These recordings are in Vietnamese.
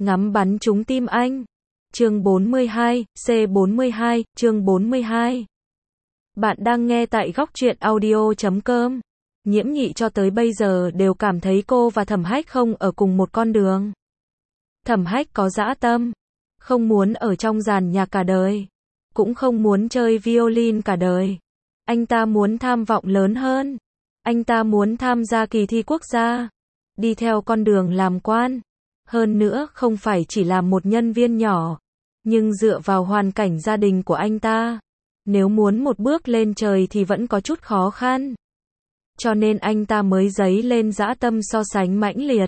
ngắm bắn trúng tim anh. Chương 42, C42, chương 42. Bạn đang nghe tại góc truyện audio.com. Nhiễm Nhị cho tới bây giờ đều cảm thấy cô và Thẩm Hách không ở cùng một con đường. Thẩm Hách có dã tâm, không muốn ở trong dàn nhạc cả đời, cũng không muốn chơi violin cả đời. Anh ta muốn tham vọng lớn hơn. Anh ta muốn tham gia kỳ thi quốc gia, đi theo con đường làm quan. Hơn nữa không phải chỉ là một nhân viên nhỏ, nhưng dựa vào hoàn cảnh gia đình của anh ta, nếu muốn một bước lên trời thì vẫn có chút khó khăn. Cho nên anh ta mới dấy lên dã tâm so sánh mãnh liệt.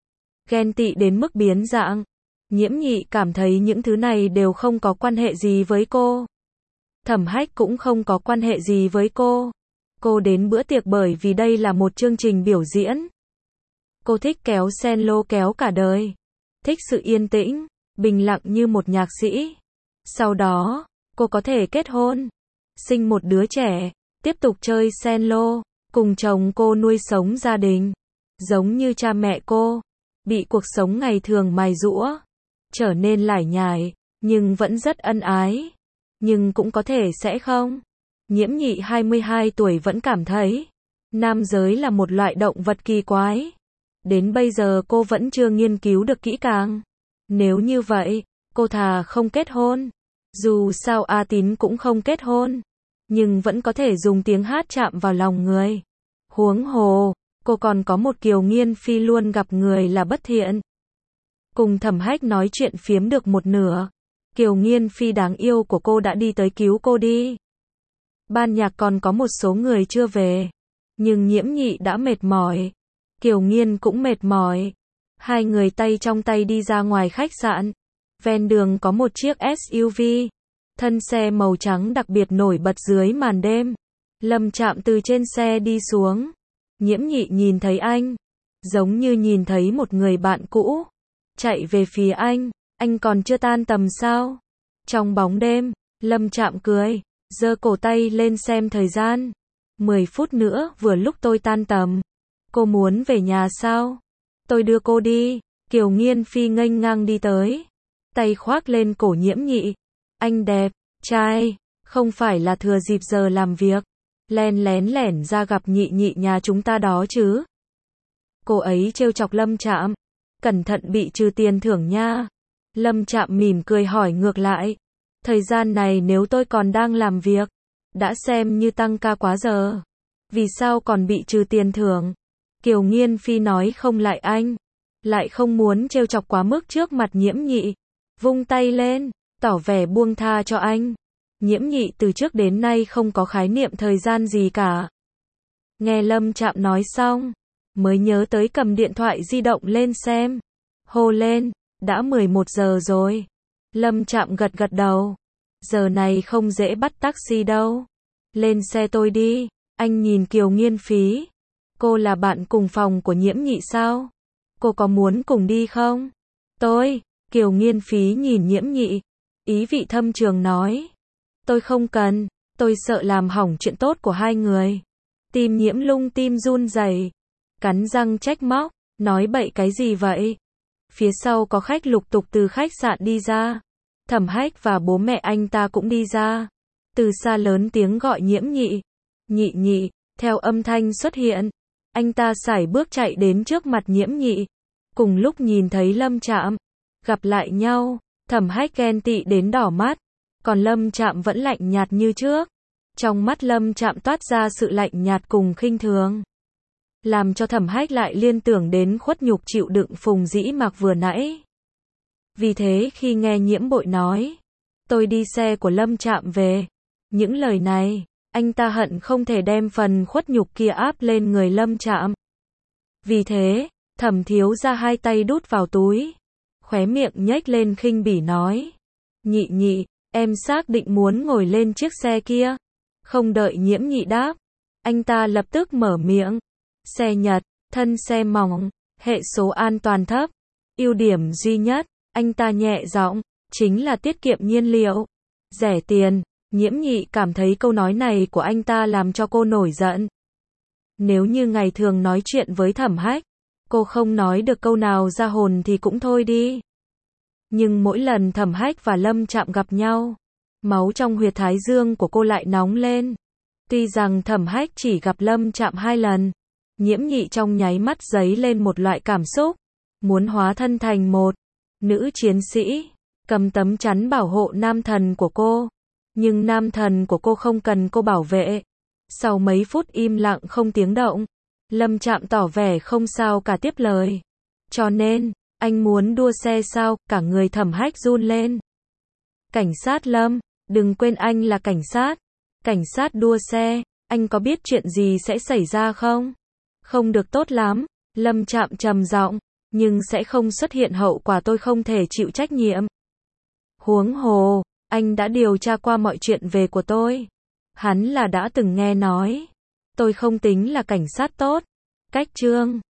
Ghen tị đến mức biến dạng. Nhiễm Nhị cảm thấy những thứ này đều không có quan hệ gì với cô. Thẩm Hách cũng không có quan hệ gì với cô. Cô đến bữa tiệc bởi vì đây là một chương trình biểu diễn. Cô thích kéo cello kéo cả đời. Thích sự yên tĩnh, bình lặng như một nhạc sĩ. Sau đó, cô có thể kết hôn, sinh một đứa trẻ, tiếp tục chơi cello, cùng chồng cô nuôi sống gia đình. Giống như cha mẹ cô, bị cuộc sống ngày thường mài giũa, trở nên lải nhải, nhưng vẫn rất ân ái. Nhưng cũng có thể sẽ không. Nhiễm Nhị 22 tuổi vẫn cảm thấy nam giới là một loại động vật kỳ quái. Đến bây giờ cô vẫn chưa nghiên cứu được kỹ càng. Nếu như vậy, cô thà không kết hôn. Dù sao A Tín cũng không kết hôn, nhưng vẫn có thể dùng tiếng hát chạm vào lòng người. Huống hồ, cô còn có một Kiều Nghiên Phi luôn gặp người là bất thiện. Cùng Thẩm Hách nói chuyện phiếm được một nửa, Kiều Nghiên Phi đáng yêu của cô đã đi tới cứu cô đi. Ban nhạc còn có một số người chưa về, nhưng Nhiễm Nhị đã mệt mỏi. Kiều Nghiên cũng mệt mỏi. Hai người tay trong tay đi ra ngoài khách sạn. Ven đường có một chiếc SUV, thân xe màu trắng đặc biệt nổi bật dưới màn đêm. Lâm Trạm từ trên xe đi xuống. Nhiễm Nhị nhìn thấy anh, giống như nhìn thấy một người bạn cũ, chạy về phía anh còn chưa tan tầm sao? Trong bóng đêm, Lâm Trạm cười, giơ cổ tay lên xem thời gian. 10 phút nữa vừa lúc tôi tan tầm. Cô muốn về nhà sao? Tôi đưa cô đi. Kiều Nghiên Phi nghênh ngang đi tới, tay khoác lên cổ Nhiễm Nhị. Anh đẹp trai, không phải là thừa dịp giờ làm việc, len lén lẻn ra gặp Nhị Nhị nhà chúng ta đó chứ? Cô ấy trêu chọc Lâm Trạm. Cẩn thận bị trừ tiền thưởng nha. Lâm Trạm mỉm cười hỏi ngược lại. Thời gian này nếu tôi còn đang làm việc, đã xem như tăng ca quá giờ. Vì sao còn bị trừ tiền thưởng? Kiều Nghiên Phi nói không lại anh, lại không muốn trêu chọc quá mức trước mặt Nhiễm Nhị. Vung tay lên, tỏ vẻ buông tha cho anh. Nhiễm Nhị từ trước đến nay không có khái niệm thời gian gì cả. Nghe Lâm Trạm nói xong, mới nhớ tới cầm điện thoại di động lên xem. Hô lên, đã 11 giờ rồi. Lâm Trạm gật gật đầu. Giờ này không dễ bắt taxi đâu. Lên xe tôi đi. Anh nhìn Kiều Nghiên Phi. Cô là bạn cùng phòng của Nhiễm Nhị sao? Cô có muốn cùng đi không? Tôi, Kiều Nghiên Phi nhìn Nhiễm Nhị, ý vị thâm trường nói. Tôi không cần, tôi sợ làm hỏng chuyện tốt của hai người. Tim Nhiễm Lung tim run rẩy, cắn răng trách móc, nói bậy cái gì vậy? Phía sau có khách lục tục từ khách sạn đi ra. Thẩm Hách và bố mẹ anh ta cũng đi ra. Từ xa lớn tiếng gọi Nhiễm Nhị. Nhị Nhị, theo âm thanh xuất hiện. Anh ta sải bước chạy đến trước mặt Nhiễm Nhị. Cùng lúc nhìn thấy Lâm Trạm. Gặp lại nhau, Thẩm Hách ghen tị đến đỏ mắt. Còn Lâm Trạm vẫn lạnh nhạt như trước. Trong mắt Lâm Trạm toát ra sự lạnh nhạt cùng khinh thường, làm cho Thẩm Hách lại liên tưởng đến khuất nhục chịu đựng Phùng Dĩ Mạc vừa nãy. Vì thế khi nghe Nhiễm Bội nói, tôi đi xe của Lâm Trạm về, những lời này, anh ta hận không thể đem phần khuất nhục kia áp lên người Lâm Trạm. Vì thế, Thẩm thiếu ra hai tay đút vào túi, khóe miệng nhếch lên khinh bỉ nói. Nhị Nhị, em xác định muốn ngồi lên chiếc xe kia. Không đợi Nhiễm Nhị đáp, anh ta lập tức mở miệng. Xe Nhật, thân xe mỏng, hệ số an toàn thấp. Ưu điểm duy nhất, anh ta nhẹ giọng, chính là tiết kiệm nhiên liệu, rẻ tiền. Nhiễm Nhị cảm thấy câu nói này của anh ta làm cho cô nổi giận. Nếu như ngày thường nói chuyện với Thẩm Hách, cô không nói được câu nào ra hồn thì cũng thôi đi. Nhưng mỗi lần Thẩm Hách và Lâm Trạm gặp nhau, máu trong huyệt thái dương của cô lại nóng lên. Tuy rằng Thẩm Hách chỉ gặp Lâm Trạm 2 lần, Nhiễm Nhị trong nháy mắt dấy lên một loại cảm xúc, muốn hóa thân thành một nữ chiến sĩ, cầm tấm chắn bảo hộ nam thần của cô. Nhưng nam thần của cô không cần cô bảo vệ. Sau mấy phút im lặng không tiếng động, Lâm Trạm tỏ vẻ không sao cả tiếp lời. Cho nên, anh muốn đua xe sao? Cả người Thẩm Hách run lên. Cảnh sát Lâm, đừng quên anh là cảnh sát. Cảnh sát đua xe, anh có biết chuyện gì sẽ xảy ra không? Không được tốt lắm, Lâm Trạm trầm giọng, nhưng sẽ không xuất hiện hậu quả tôi không thể chịu trách nhiệm. Huống hồ, anh đã điều tra qua mọi chuyện về của tôi. Hắn là đã từng nghe nói. Tôi không tính là cảnh sát tốt. Cách chương